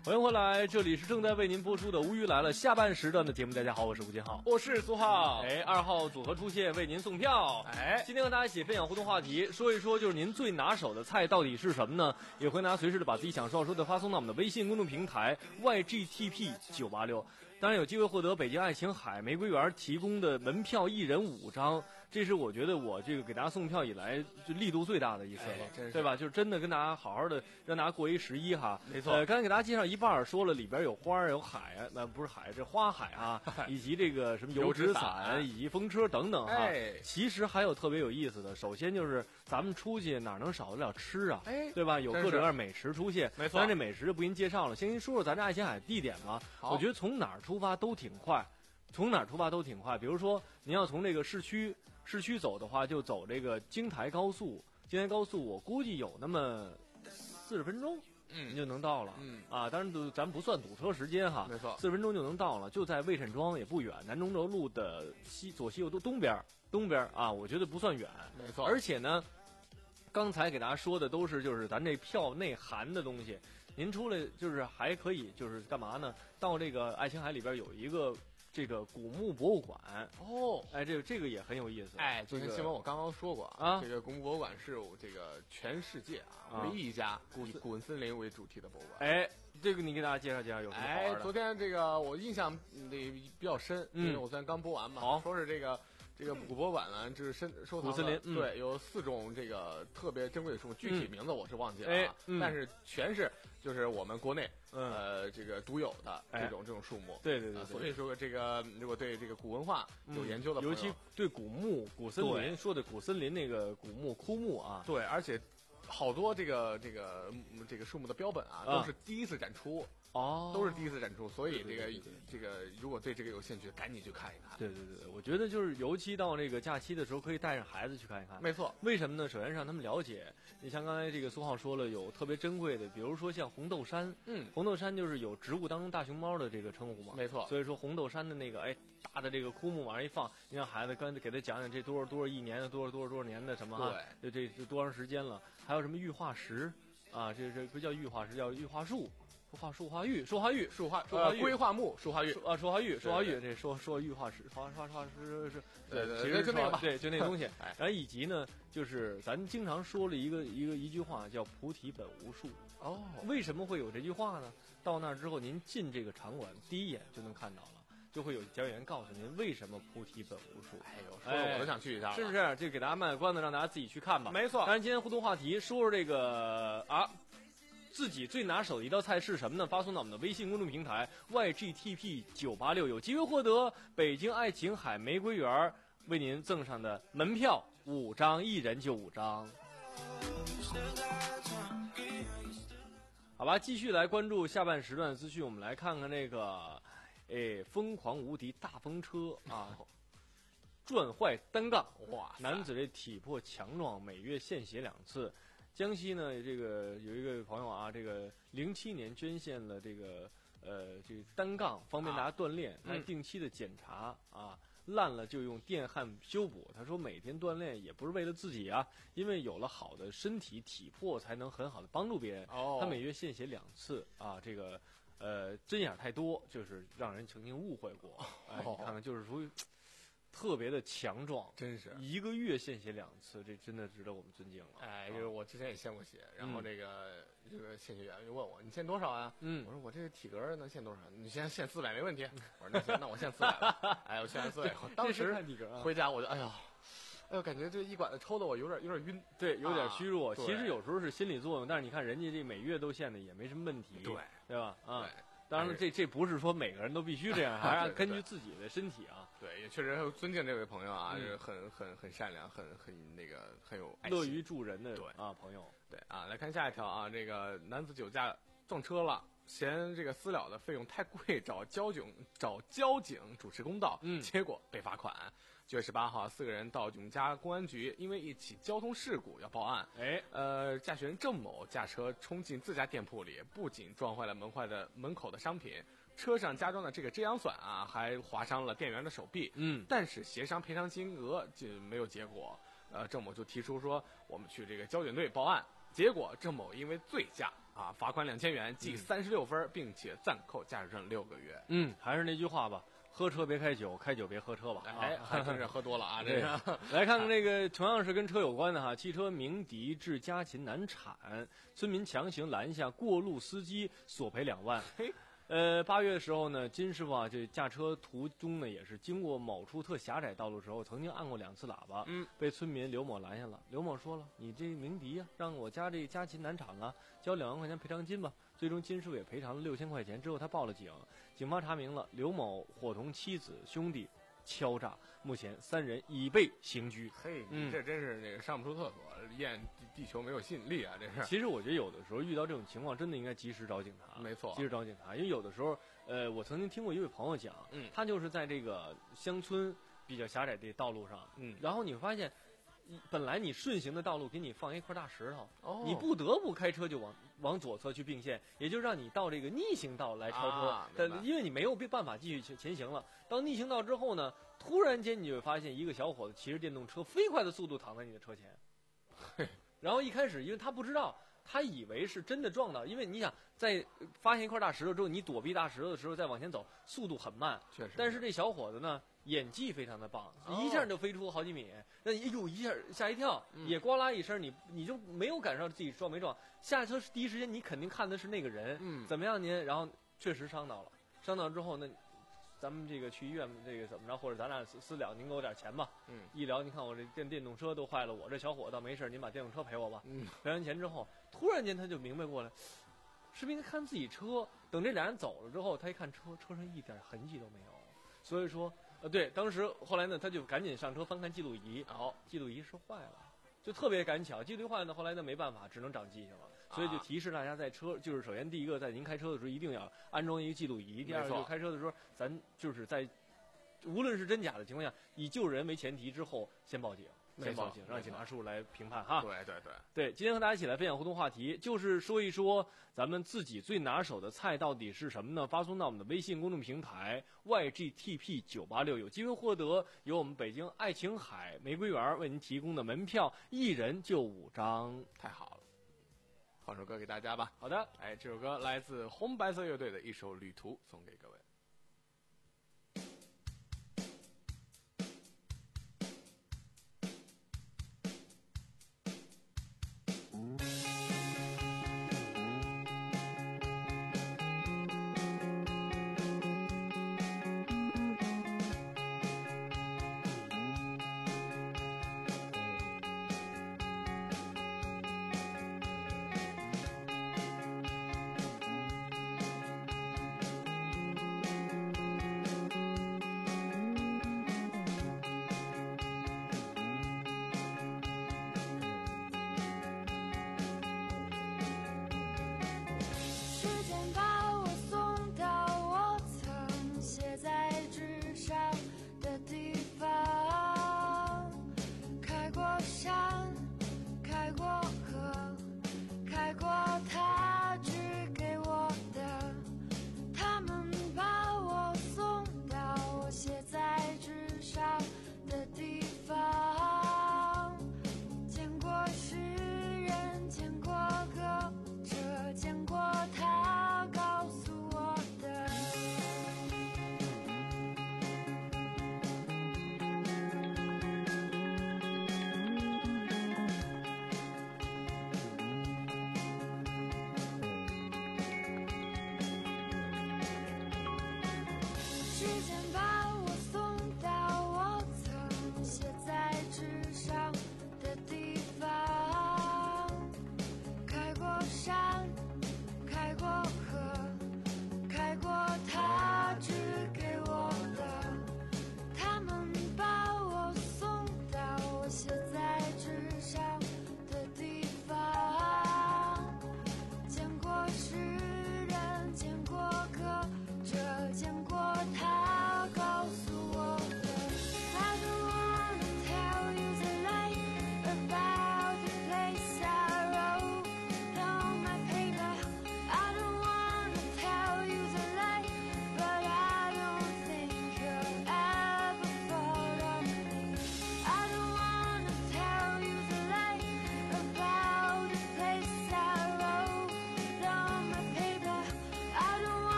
欢迎回来，这里是正在为您播出的《无语来了》下半时段的节目。大家好，我是吴金浩， 我是苏浩。 哎，二号组合出现，为您送票。 哎， 今天和大家一起分享互动话题，说一说就是您最拿手的菜到底是什么呢？也欢迎大家随时的把自己想说说的发送到我们的微信公众平台 Y G T P 九八六。当然有机会获得北京爱琴海玫瑰园提供的门票一人五张，这是我觉得我这个给大家送票以来就力度最大的一次了， 哎、 对吧？就是真的跟大家好好的让大家过一十一哈。 没错。 呃，刚才给大家介绍一半，说了里边有花有海啊，那、呃、不是海，这花海啊，以及这个什么油纸伞以及风车等等哈。 哎， 其实还有特别有意思的，首先就是咱们出去哪能少得了吃啊？ 哎， 对吧？有各种各样美食出现， 没错。 但这美食就不您介绍了，先跟您说说咱这爱琴海地点吧。我觉得从哪儿出发都挺快。从哪儿出发都挺快，比如说您要从这个市区市区走的话，就走这个京台高速。京台高速我估计有那么四十分钟， 嗯， 您就能到了。 嗯啊，当然咱不算堵车时间哈， 没错， 四十分钟就能到了，就在魏慎庄，也不远，南中轴路的西左西右东东边东边啊，我觉得不算远， 没错。 而且呢，刚才给大家说的都是就是咱这票内含的东西。您出来就是还可以就是干嘛呢？到这个爱琴海里边有一个这个古墓博物馆哦， 哎，这个这个也很有意思。 哎，这个新闻我刚刚说过啊， 这个古墓博物馆是这个全世界啊唯一一家以古文森林为主题的博物馆。 哎，这个你给大家介绍介绍有什么好玩的？ 哎，昨天这个我印象那比较深， 嗯， 因为我昨天刚播完嘛。 好， 说是这个。这个古博物馆呢，就是深收藏古森林，嗯、 对，有四种这个特别珍贵的树木，具体名字我是忘记了啊， 嗯、 但是全是就是我们国内、 嗯、 呃这个独有的这种、 哎、 这种树木。 对对对, 对、 呃，所以说这个如果对这个古文化有研究的朋友， 尤其对古墓、古森林说的古森林那个古墓枯木啊， 对，而且好多这个这个这个树木的标本啊， 啊都是第一次展出。 哦， 都是第一次展出，所以这个对对对对这个如果对这个有兴趣，赶紧去看一看。 对对对，我觉得就是尤其到这个假期的时候，可以带上孩子去看一看。 没错， 为什么呢？首先让他们了解，你像刚才这个苏浩说了，有特别珍贵的，比如说像红豆杉， 嗯， 红豆杉就是有植物当中大熊猫的这个称呼嘛。 没错， 所以说红豆杉的那个哎大的这个枯木往上一放，你让孩子跟给他讲讲这多少多少亿年的多少多少多少年的什么哈， 对， 这这多长时间了？还有什么玉化石啊？这这不叫玉化石，叫玉化树。化树化玉，树化玉， 树化树化玉， 硅化木，树化玉啊，树化玉，树化玉，这说说玉化石，化化化石是， 对对， 其实就那个吧， 对，就那个东西。然后以及呢，就是咱经常说了一个一个一句话，叫“菩提本无树”。 哦， 为什么会有这句话呢？到那儿之后，您进这个场馆，第一眼就能看到了。就会有讲解员告诉您为什么菩提本无树。 哎呦，说的我都想去一下， 是不是？这给大家卖个关子，让大家自己去看吧。 没错。 当然，今天互动话题说说这个啊。自己最拿手的一道菜是什么呢？发送到我们的微信公众平台 Y G T P 九八六，有机会获得北京爱琴海玫瑰园为您赠上的门票五张，一人就五张。好吧，继续来关注下半时段的资讯，我们来看看这个，哎，疯狂无敌大风车啊，转坏单杠，哇！男子这体魄强壮，每月献血两次。江西呢，这个有一个朋友啊，这个零七年捐献了这个呃这个单杠，方便大家锻炼，还、啊、定期的检查啊，烂了就用电焊修补。他说每天锻炼也不是为了自己啊，因为有了好的身体体魄，才能很好的帮助别人。 哦， 他每月献血两次啊，这个呃针眼太多，就是让人曾经误会过。哎，你看看，就是属于。特别的强壮， 真是一个月献血两次，这真的值得我们尊敬了。 哎，就是我之前也献过血，然后这个、嗯、这个献血员就问我你献多少啊？ 嗯， 我说我这个体格能献多少？你先献四百没问题。我说那行，那我献四百吧。哎，我献完四百以后，当时回家我就哎呦，哎呦，感觉这一管子抽的我有点有点晕， 对，有点虚弱。 啊、 其实有时候是心理作用，但是你看人家这每月都献的也没什么问题， 对对吧？啊。 对当然，这这不是说每个人都必须这样，还是根据自己的身体啊。 对，也确实尊敬这位朋友啊， 嗯、 是很很很善良，很很那个很有爱心乐于助人的对啊朋友。 对啊，来看下一条啊，这个男子酒驾撞车了，嫌这个私了的费用太贵，找交警找交警主持公道， 嗯， 结果被罚款。九月十八号，四个人到永嘉公安局，因为一起交通事故要报案。 哎， 呃，驾驶员郑某驾车冲进自家店铺里，不仅撞坏了门坏的门口的商品，车上加装的这个遮阳伞啊，还划伤了店员的手臂。 嗯， 但是协商赔偿金额就没有结果。呃，郑某就提出说，我们去这个交警队报案。结果郑某因为醉驾啊，罚款两千元，记三十六分，并且暂扣驾驶证六个月。 嗯，还是那句话吧，喝车别开酒，开酒别喝车吧。 哎，还真是喝多了啊！这个来看看这个，同样是跟车有关的哈，汽车鸣笛致家禽难产，村民强行拦下过路司机，索赔两万。 嘿。 呃，八月的时候呢，金师傅啊，这驾车途中呢，也是经过某处特狭窄道路时候，曾经按过两次喇叭， 嗯， 被村民刘某拦下了。刘某说了：“你这鸣笛呀、啊，让我家这家禽难产了，交两万块钱赔偿金吧。”最终金师傅也赔偿了六千块钱。之后他报了警，警方查明了刘某伙同妻子兄弟敲诈，目前三人已被刑拘。 嘿，你这真是那个上不出厕所，验地球没有吸引力啊！这是。 其实我觉得有的时候遇到这种情况，真的应该及时找警察。 没错， 及时找警察，因为有的时候，呃，我曾经听过一位朋友讲， 嗯， 他就是在这个乡村比较狭窄的道路上， 嗯， 然后你会发现，本来你顺行的道路给你放一块大石头， 哦， 你不得不开车就往往左侧去并线，也就让你到这个逆行道来超车， 啊、 但因为你没有办法继续前前行了。到逆行道之后呢，突然间你就会发现一个小伙子骑着电动车，飞快的速度躺在你的车前，然后一开始因为他不知道。他以为是真的撞到，因为你想在发现一块大石头之后，你躲避大石头的时候再往前走，速度很慢。 确实。 但是这小伙子呢，演技非常的棒， 哦、 一下就飞出好几米，那哎呦一下吓一跳， 嗯、 也呱啦一声，你你就没有感受到自己撞没撞。下车第一时间你肯定看的是那个人， 嗯， 怎么样您？然后确实伤到了，伤到之后那。咱们这个去医院，这个怎么着，或者咱俩私私了，您给我点钱吧。 嗯， 医疗，您看我这电电动车都坏了，我这小伙子倒没事，您把电动车赔我吧。 嗯， 赔完钱之后，突然间他就明白过来，是不是应该看自己车？等这俩人走了之后，他一看车，车上一点痕迹都没有。所以说，呃，对，当时后来呢，他就赶紧上车翻看记录仪， 哦， 记录仪是坏了，就特别赶巧，记录仪坏呢，后来呢没办法，只能长记性了。所以就提示大家，在车就是首先第一个，在您开车的时候一定要安装一个记录仪；第二个，就开车的时候，咱就是在无论是真假的情况下，以救人为前提之后，先报警，先报警，让警察叔叔来评判哈。 对对对对，今天和大家一起来分享互动话题，就是说一说咱们自己最拿手的菜到底是什么呢？发送到我们的微信公众平台 Y G T P 九八六，有机会获得由我们北京爱琴海玫瑰园为您提供的门票，一人就五张， 太好了。放首歌给大家吧。 好的， 哎，这首歌来自红白色乐队的一首《旅途》，送给各位。 Thank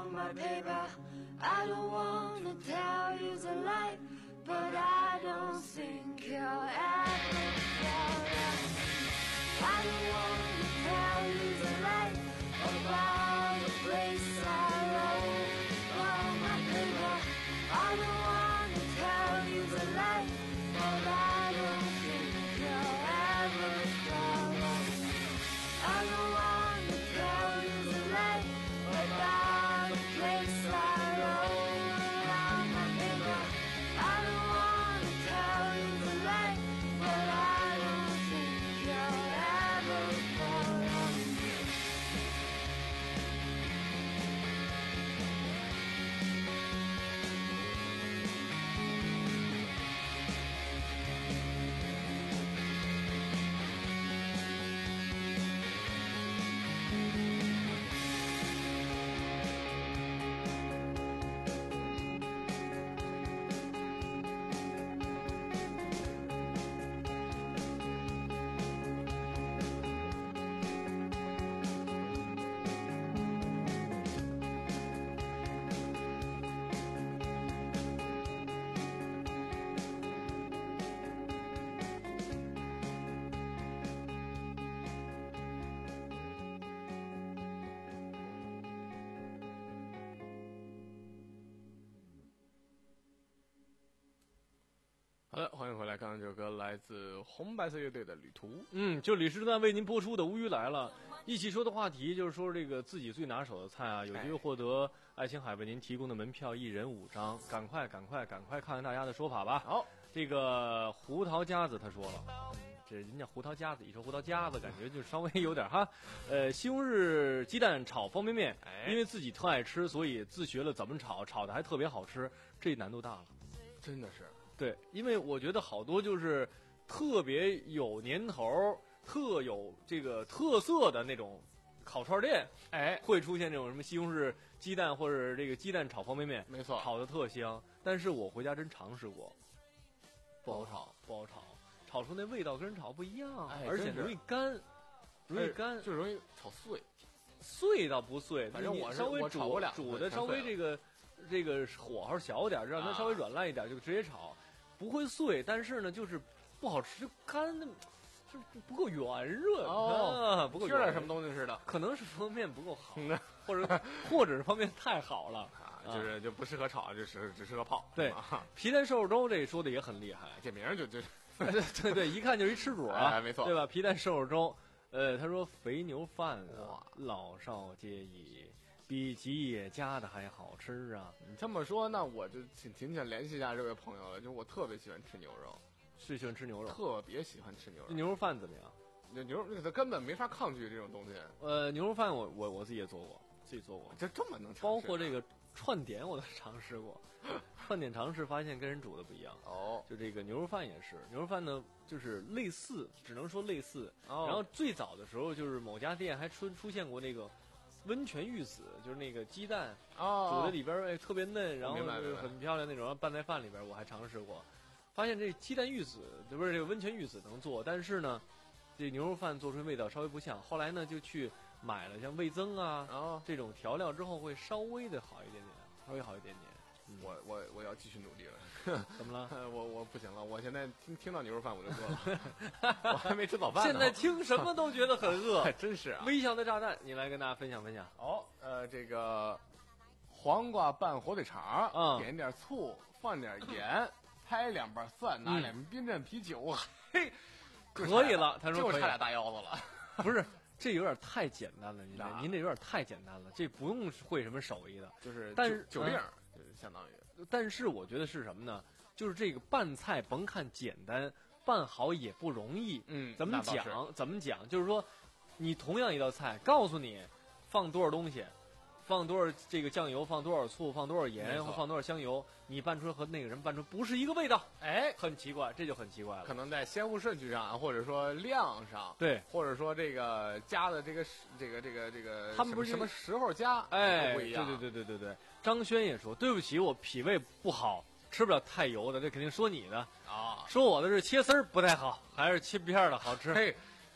my baby. I don't wanna tell you the lie, but I don't think you'll ever fall in. I don't wanna tell you the lie about the place I roam. Oh my baby, I don't wanna tell you the lie, but I don't think you'll ever fall in. I don't wanna tell you the lie about the place I roam. Oh my baby, I don't wanna tell you the lie, but I don't think you'll ever fall in. 好的，欢迎回来。刚刚这首歌来自红白色乐队的《旅途》。 嗯，就李时段为您播出的《乌鱼来了》，一起说的话题就是说这个自己最拿手的菜啊，有机会获得爱琴海为您提供的门票，一人五张。赶快，赶快，赶快看看大家的说法吧。 好， 这个胡桃夹子他说了，嗯，这人家胡桃夹子，一说胡桃夹子，感觉就稍微有点哈。呃，西红柿鸡蛋炒方便面，因为自己特爱吃，所以自学了怎么炒，炒的还特别好吃，这难度大了， 真的是。 对，因为我觉得好多就是特别有年头、特有这个特色的那种烤串店， 哎， 会出现这种什么西红柿鸡蛋或者这个鸡蛋炒方便面， 没错， 炒的特香。但是我回家真尝试过，不好炒，不好炒，炒出那味道跟人炒不一样， 哎、 而且容易干，容易干， 哎、就容易炒碎。 碎倒不碎， 反正我稍微煮炒过两煮的稍微这个这个火候小点，让它稍微软烂一点，就直接炒。不会碎，但是呢，就是不好吃，就干的，就不够圆润哦， 啊、不够缺点什么东西似的。 可能是方便面不够好，或者或者是方便面太好了， 啊、就是就不适合炒，就适只适合泡。 对，皮蛋瘦肉粥这说的也很厉害， 这名就就对对对，一看就是一吃主啊， 哎、没错， 对吧？皮蛋瘦肉粥，呃，他说肥牛饭啊，老少皆宜。比吉野家的还好吃啊！ 你这么说，那我就挺挺想联系一下这位朋友了。就我特别喜欢吃牛肉， 是喜欢吃牛肉， 特别喜欢吃牛肉。 牛肉饭怎么样？ 那牛肉他根本没法抗拒这种东西。 呃，牛肉饭我我我自己也做过，自己做过， 这这么能尝试？ 包括这个串点我都尝试过，串点尝试发现跟人煮的不一样。 哦， 就这个牛肉饭也是，牛肉饭呢就是类似，只能说类似。 哦、 然后最早的时候就是某家店还出出现过那个。温泉玉子就是那个鸡蛋哦， 煮的里边哎特别嫩，然后就是很漂亮那种，然后拌在饭里边，我还尝试过，发现这鸡蛋玉子不是这个温泉玉子能做，但是呢，这牛肉饭做出味道稍微不像。后来呢就去买了像味增啊、 哦、 这种调料之后会稍微的好一点点，稍微好一点点。 嗯、我我我要继续努力了。 怎么了？ 我我不行了，我现在听听到牛肉饭我就饿了，我还没吃早饭呢。 现在听什么都觉得很饿， 还真是啊！ 微小的炸弹，你来跟大家分享分享。 哦，呃，这个黄瓜拌火腿肠， 嗯， 点点醋，放点盐，拍两瓣蒜，拿两瓶冰镇啤酒，嘿， 可以了。他说就差俩大腰子了。 不是，这有点太简单了，您这您这有点太简单了，这不用会什么手艺的， 就是但是酒令就是相当于。 但是我觉得是什么呢？就是这个拌菜，甭看简单，拌好也不容易。 嗯， 怎么讲？怎么讲？就是说，你同样一道菜，告诉你放多少东西，放多少这个酱油，放多少醋，放多少盐，或放多少香油，你拌出和那个人拌出不是一个味道。 哎， 很奇怪，这就很奇怪了。 可能在先后顺序上，或者说量上， 对， 或者说这个加的这个这个这个这个， 他们不是什么时候加， 哎， 不一样。 对对对对对对。张轩也说：“对不起，我脾胃不好，吃不了太油的。”这肯定说你的啊， 说我的是切丝儿不太好，还是切片的好吃。 嘿，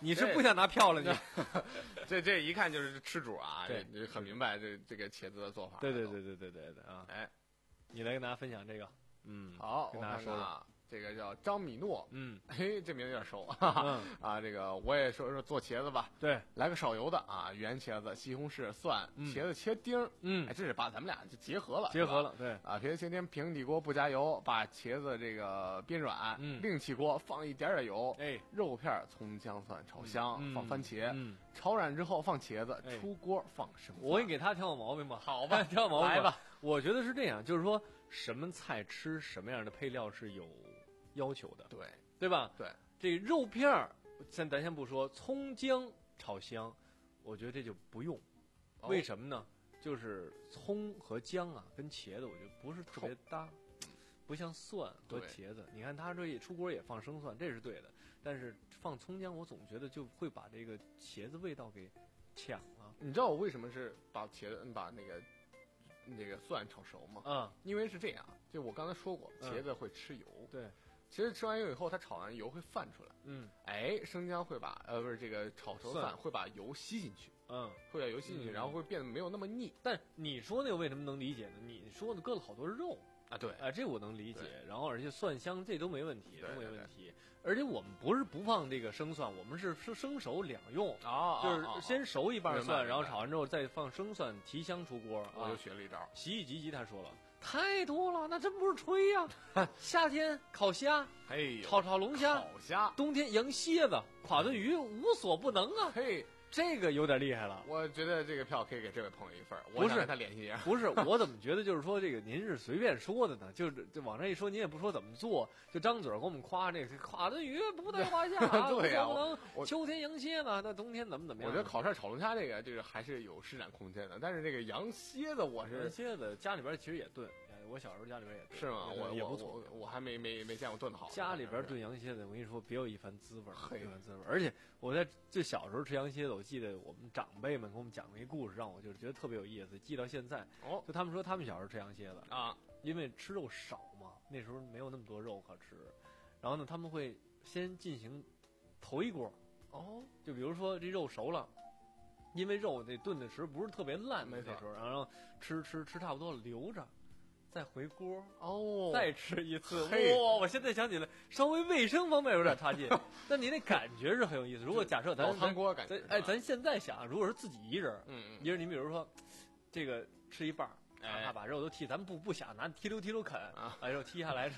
你是不想拿票了你？ 这这一看就是吃主啊， 对， 这很明白这这个茄子的做法。 对对对对对对对啊！ 哎， 你来跟大家分享这个，嗯， 好， 跟大家说说啊。这个叫张米诺， 嗯， 嘿，这名有点熟，哈哈嗯啊，这个我也说说做茄子吧， 对， 来个少油的啊，圆茄子、西红柿、蒜， 嗯茄子切丁儿， 嗯， 哎，这是把咱们俩就结合了， 结合了，对， 啊，茄子切丁，平底锅不加油，把茄子这个煸软， 嗯， 另起锅放一点点油， 哎， 肉片、葱姜蒜炒香， 嗯、 放番茄， 嗯， 炒软之后放茄子， 哎、 出锅放生蒜。 我给给他挑个毛病吧， 好吧， 挑毛病来吧。 我觉得是这样，就是说什么菜吃什么样的配料是有要求的， 对对吧？ 对， 这肉片儿，先咱先不说，葱姜炒香，我觉得这就不用。 哦、 为什么呢？就是葱和姜啊，跟茄子我觉得不是特别搭，不像蒜和茄子。你看它这出锅也放生蒜，这是对的。但是放葱姜，我总觉得就会把这个茄子味道给抢了。 你知道我为什么是把茄子把那个那个蒜炒熟吗？ 嗯， 因为是这样，就我刚才说过， 嗯、 茄子会吃油。 对。 其实吃完油以后，它炒完油会泛出来。 嗯， 哎，生姜会把呃不是这个炒熟蒜会把油吸进去。 嗯， 会把油吸进去， 嗯、 然后会变得没有那么腻。 但你说那个为什么能理解呢？你说的搁了好多肉啊，对， 啊、呃，这我能理解。然后而且蒜香这都没问题， 对都没问题。而且我们不是不放这个生蒜，我们是生生熟两用啊， 就是先熟一半蒜， 哦、 然后炒完之后再放生蒜提香出锅。 我又学了一招， 洗衣机机他说了。太多了，那真不是吹呀、啊！夏天烤虾， 嘿， 炒炒龙虾， 烤虾； 冬天羊蝎子、垮炖鱼，无所不能啊！ 嘿， 这个有点厉害了。 我觉得这个票可以给这位朋友一份， 不是跟他联系一下。 不是，我怎么觉得就是说这个您是随便说的呢？就是就往这一说，您也不说怎么做，就张嘴给我们夸这个垮炖鱼不在话下啊！ 对呀、 啊，秋天羊蝎子，那冬天怎么怎么样？ 我觉得烤串炒龙虾这个就是还是有施展空间的，但是这个羊蝎子我是羊蝎子家里边其实也炖。我小时候家里边也炖， 是吗？我也不错， 我我还没没没见过炖的好。 家里边炖羊蝎子，我跟你说，别有一番滋味，别有一番滋味。而且我在这小时候吃羊蝎子，我记得我们长辈们给我们讲过一故事，让我就觉得特别有意思，记到现在。 哦， 就他们说他们小时候吃羊蝎子啊， 因为吃肉少嘛，那时候没有那么多肉可吃，然后呢，他们会先进行头一锅。 哦， 就比如说这肉熟了。因为肉得炖的时候不是特别烂， 没错， 那时候，然后吃吃吃差不多了，留着。再回锅哦， 再吃一次。哇！我现在想起来，稍微卫生方面有点差劲，但你那感觉是很有意思。如果假设咱韩锅感觉， 哎，咱现在想，如果是自己一人， 嗯嗯， 一人你比如说，这个吃一半，哎，他把肉都剔，咱们不不想拿提溜提溜啃啊，把肉剔下来，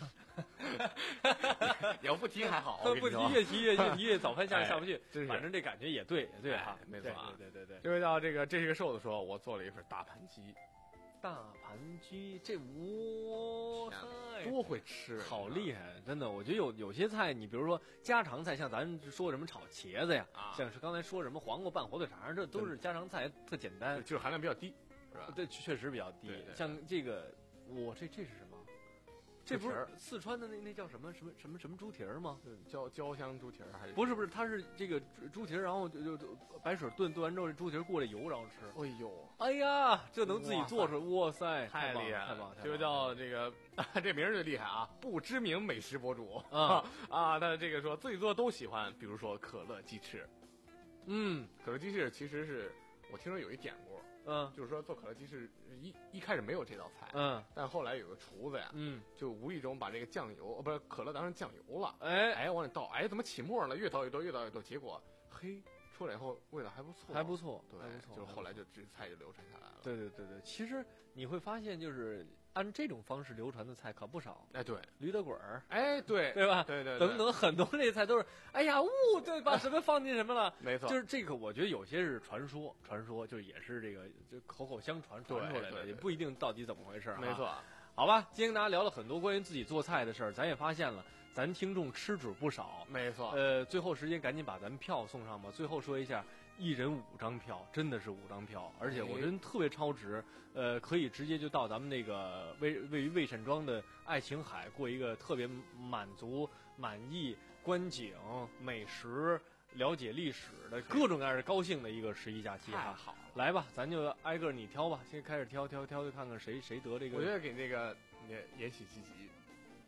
你要不提还好， 不提越提越越提越早饭下下不去， 真是， 反正这感觉也对，也对哈， 没错， 对对对对。 这位叫这个这是个瘦子说，我做了一份大盘鸡。 大盘鸡，这哇塞， 多会吃， 好厉害！真的，我觉得有有些菜，你比如说家常菜，像咱说什么炒茄子呀， 啊、 像是刚才说什么黄瓜拌火腿肠，这都是家常菜，特简单， 就是含量比较低，是吧？ 对，确实比较低。 对对对像这个，我这这是什么？这不是四川的那那叫什么什么什么什么猪蹄儿吗？ 焦焦香猪蹄儿还是？ 不是不是，它是这个猪蹄儿，然后就就白水炖炖完之后，这猪蹄儿过了油，然后吃。 哎呦， 哎呀，这能自己做出来，哇塞， 太厉害了，太棒！ 这个叫这个这名儿就厉害啊，不知名美食博主啊啊，他这个说自己做都喜欢，比如说可乐鸡翅。 嗯， 可乐鸡翅其实是我听说有一典故。 嗯， 就是说做可乐鸡翅一一开始没有这道菜， 嗯， 但后来有个厨子呀， 嗯， 就无意中把这个酱油，哦，不是可乐当成酱油了， 哎哎，往里倒，哎，怎么起沫了？越倒越多，越倒越多，结果嘿，出来以后味道还不错， 还不错， 对， 还不错， 就是后来就这菜就流传下来了。 对对对对，其实你会发现，就是按这种方式流传的菜可不少。 哎，对， 驴打滚儿， 哎，对， 对吧？ 对对， 等等，很多这菜都是，哎呀，呜，对，把什么放进什么了？ 没错， 就是这个，我觉得有些是传说，传说就也是这个就口口相传传出来的，也不一定到底怎么回事。 没错， 好吧，今天跟大家聊了很多关于自己做菜的事儿，咱也发现了。咱听众吃主不少， 没错。 呃，最后时间赶紧把咱们票送上吧。最后说一下，一人五张票，真的是五张票，而且我真特别超值。呃，可以直接就到咱们那个位位于魏沈庄的爱琴海过一个特别满足、满意、观景、美食、了解历史的各种各样的高兴的一个十一假期哈。 太好了， 来吧，咱就挨个你挑吧，先开始挑挑挑，看看谁谁得这个。 我觉得给那个延禧吉吉。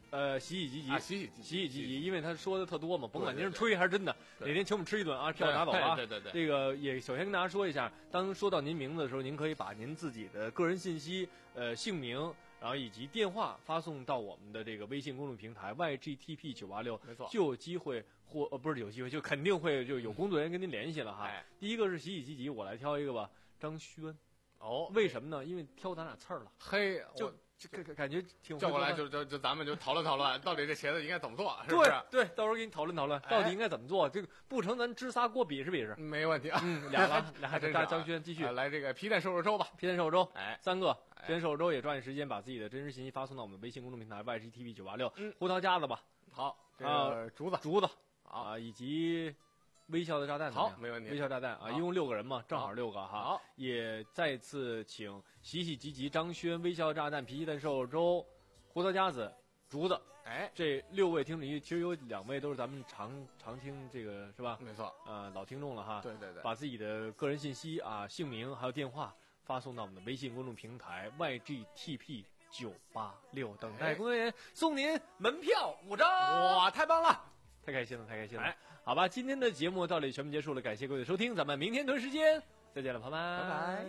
呃，喜喜积极， 啊，喜喜积极， 喜喜积极，因为他说的特多嘛，甭管您是吹还是真的，哪天请我们吃一顿啊，票对拿走啊。 对对对对这个也首先跟大家说一下，当说到您名字的时候，您可以把您自己的个人信息，呃，姓名，然后以及电话发送到我们的这个微信公众平台 Y G T P 九八六， 没错， 就有机会或呃不是有机会，就肯定会就有工作人员跟您联系了哈。 哎、 第一个是喜喜积极，我来挑一个吧，张轩。 哦， 为什么呢？因为挑咱俩刺儿了， 嘿， 就就感感觉挺叫过来就就就咱们就讨论讨论，到底这茄子应该怎么做，是不是？ 对对，到时候给你讨论讨论，到底应该怎么做。这个不成，咱支仨锅比试比试。 没问题啊， 嗯，俩了，俩还真大张轩继续来这个皮蛋瘦肉粥吧， 皮蛋瘦肉粥， 哎， 三个皮蛋瘦肉粥也抓紧时间把自己的真实信息发送到我们的微信公众平台 Y G T V 九八六， 嗯， 胡桃夹子吧， 好，这啊个竹子竹子啊， 以及。微笑的炸弹， 好，没问题。 微笑炸弹啊，一共六个人嘛，正好六个哈。 好， 也再次请喜喜积极、张轩、微笑炸弹、皮蛋瘦肉粥、胡桃夹子、竹子， 哎， 这六位听众，其实有两位都是咱们常常听这个是吧？ 没错， 呃，老听众了哈。 对对对， 把自己的个人信息啊、姓名还有电话发送到我们的微信公众平台 Y G T P 九八六，等待工作人员送您门票五张。 哇，太棒了！ 太开心了，太开心了！哎，好吧，今天的节目到这里全部结束了，感谢各位的收听，咱们明天同一时间再见了，拜拜， 拜拜。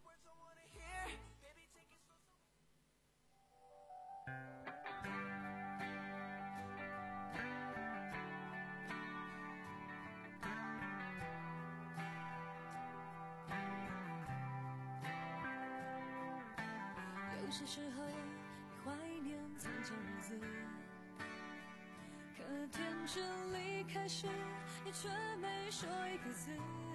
有些时候怀念从前日子。可天真离开时，你却没说一个字。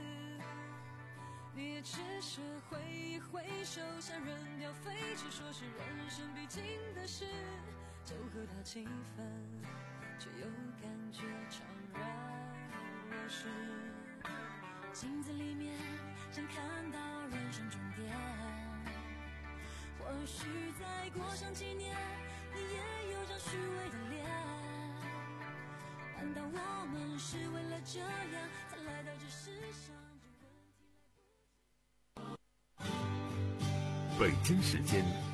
你也只是挥一挥手，像扔掉废纸，说是人生必经的事。就和他气氛，却又感觉怅然若失。镜子里面想看到人生终点，或许再过上几年，你也有张虚伪的脸。难道我们是为了这样才来到这世上？ 北京时间